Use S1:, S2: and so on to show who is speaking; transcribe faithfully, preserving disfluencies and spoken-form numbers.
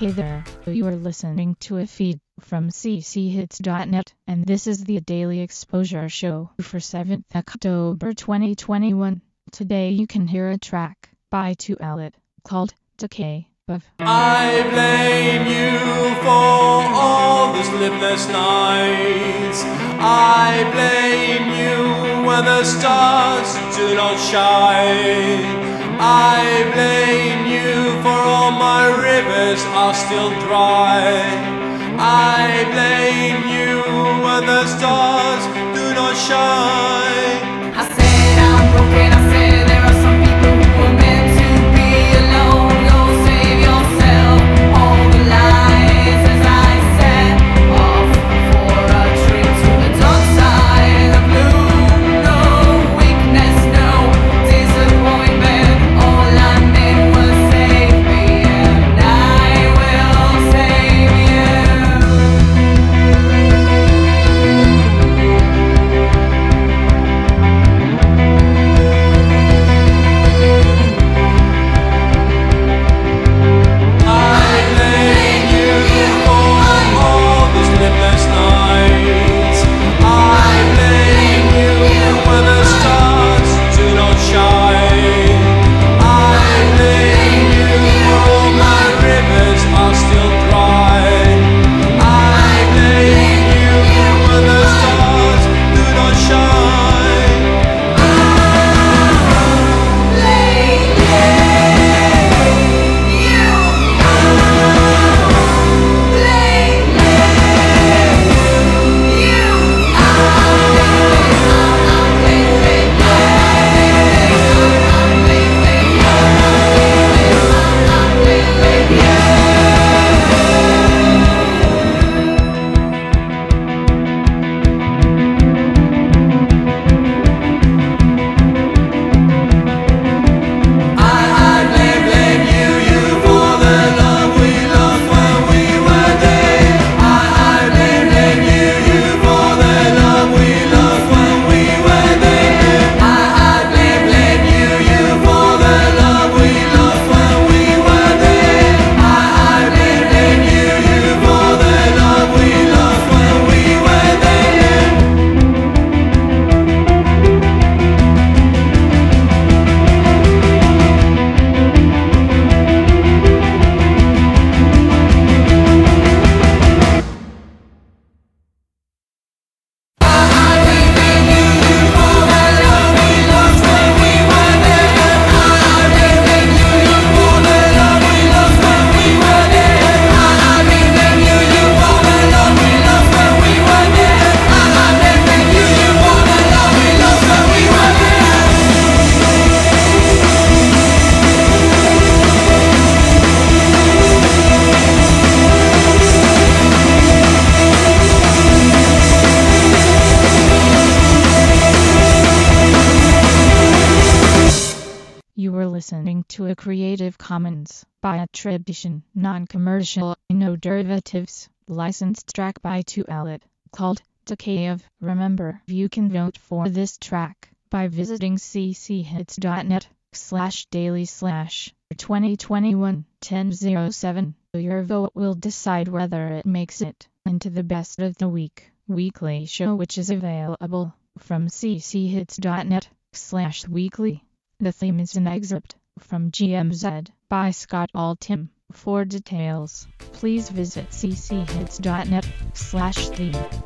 S1: Hey there, you are listening to a feed from c c hits dot net, and this is the Daily Exposure Show for seventh October twenty twenty-one. Today you can hear a track by two L called Decay of.
S2: I blame you for all the sleepless nights. I blame you when the stars do not shine. I blame you for all my rivers are still dry. I blame you when the stars do not shine.
S3: I said I'm broken, I said there are some people who were meant to be alone. Go save yourself, all the lies as I set off for a trip to the dark side. The blue, no weakness, no disappointment. All I meant was save me, and I will save you.
S1: You were listening to a Creative Commons by attribution, non-commercial, no derivatives, licensed track by two L called Decay of. Remember, you can vote for this track by visiting c c hits dot net slash daily slash twenty twenty-one ten oh seven. Your vote will decide whether it makes it into the best of the week weekly show, which is available from c c hits dot net slash weekly. The theme is an excerpt from G M Z by Scott Altham. For details, please visit c c hits dot net slash theme.